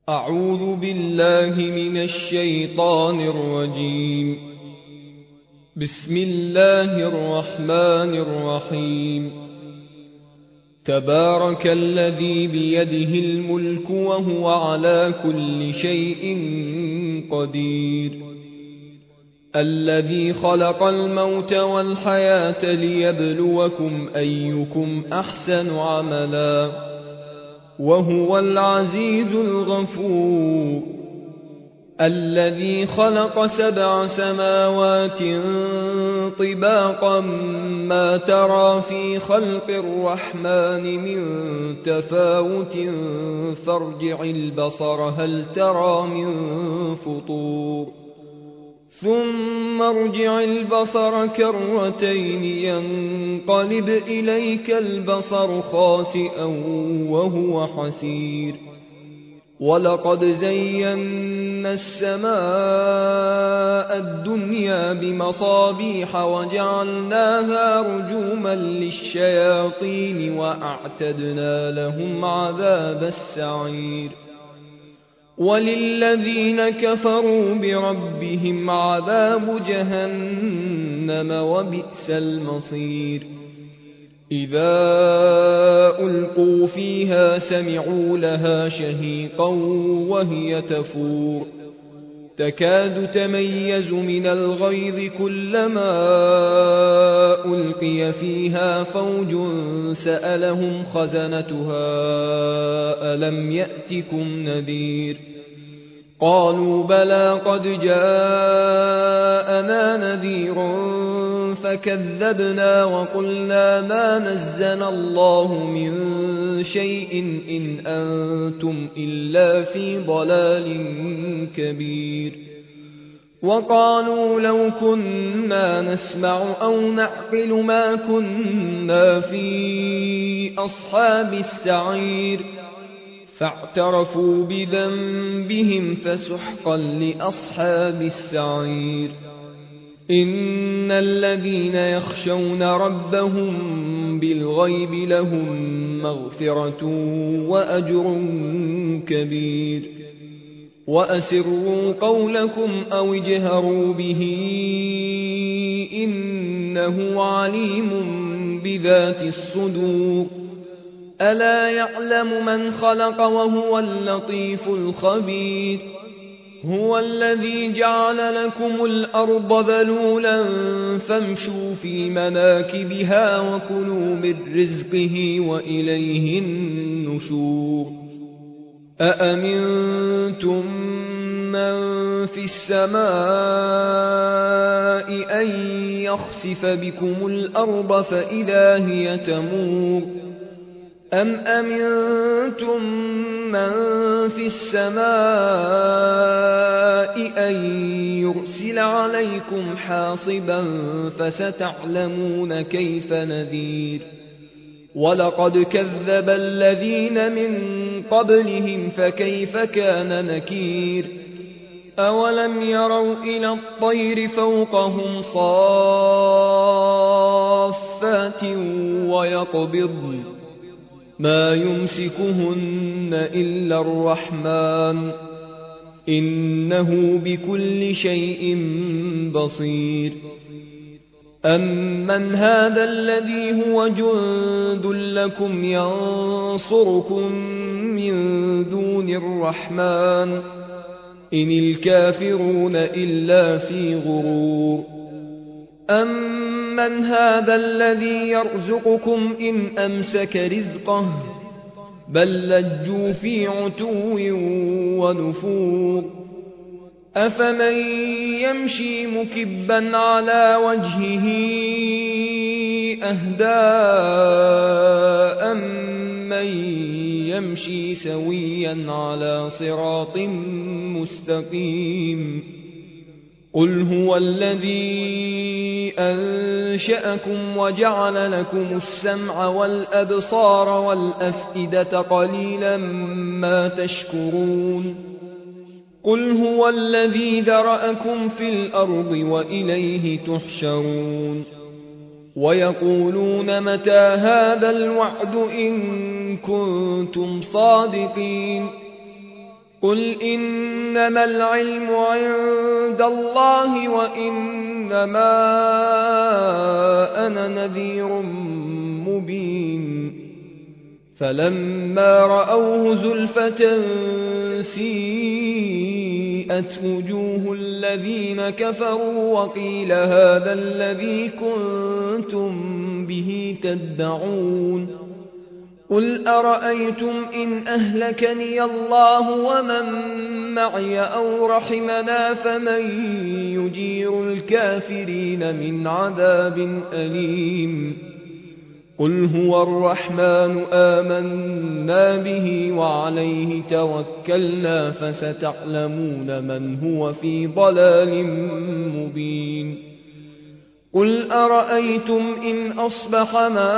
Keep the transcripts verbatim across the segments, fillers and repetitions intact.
أعوذ بالله من الشيطان الرجيم. بسم الله الرحمن الرحيم. تبارك الذي بيده الملك وهو على كل شيء قدير، الذي خلق الموت والحياة ليبلوكم أيكم أحسن عملا، وهو العزيز الغفور. الذي خلق سبع سماوات طباقا ما ترى في خلق الرحمن من تفاوت فارجع البصر هل ترى من فطور، ثم ارجع البصر كرتين ينقلب إليك البصر خاسئا وهو حسير. ولقد زينا السماء الدنيا بمصابيح وجعلناها رجوما للشياطين وأعتدنا لهم عذاب السعير. وللذين كفروا بربهم عذاب جهنم وبئس المصير. إذا ألقوا فيها سمعوا لها شهيقا وهي تفور، تكاد تميز من الغيظ كلما ألقي فيها فوج سألهم خزنتها ألم يأتكم نذير، قالوا بلى قد جاءنا نذير فكذبنا وقلنا ما نزل الله من شيء إن أنتم إلا في ضلال كبير. وقالوا لو كنا نسمع أو نعقل ما كنا في أصحاب السعير، فاعترفوا بذنبهم فسحقا لأصحاب السعير. إن الذين يخشون ربهم بالغيب لهم مغفرة وأجر كبير. وأسروا قولكم أو اجهروا به إنه عليم بذات الصدور. ألا يعلم من خلق وهو اللطيف الخبير. هو الذي جعل لكم الأرض ذلولا فامشوا في مناكبها وكلوا من رزقه وإليه النشور. أأمنتم من في السماء أن يخسف بكم الأرض فإذا هي تمور، أم أمنتم من في السماء أن يرسل عليكم حاصبا فستعلمون كيف نذير. ولقد كذب الذين من قبلهم فكيف كان نكير. أولم يروا إلى الطير فوقهم صافات ويقبضن ما يمسكهن إلا الرحمن إنه بكل شيء بصير. أمن هذا الذي هو جند لكم ينصركم من دون الرحمن إن الكافرون إلا في غرور. أمن هذا الذي يرزقكم إن أمسك رزقه بل لجوا في عتو ونفور. أفمن يمشي مكبا على وجهه أهدى أمن يمشي سويا على صراط مستقيم. قل هو الذي أنشأكم وجعل لكم السمع والأبصار والأفئدة قليلا ما تشكرون. قل هو الذي ذرأكم في الأرض وإليه تحشرون. ويقولون متى هذا الوعد إن كنتم صادقين قل إنما العلم عند الله وإنما أنا نذير مبين فلما رأوه زلفة سيئت وجوه الذين كفروا وقيل هذا الذي كنتم به تدعون قل أرأيتم إن أهلكني الله ومن معي أو رحمنا فمن يجير الكافرين من عذاب أليم قل هو الرحمن آمنا به وعليه توكلنا فستعلمون من هو في ضلال مبين قل أرأيتم إن أصبح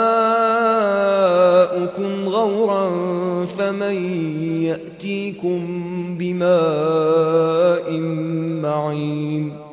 ماؤكم غورا فمن يأتيكم بماء معين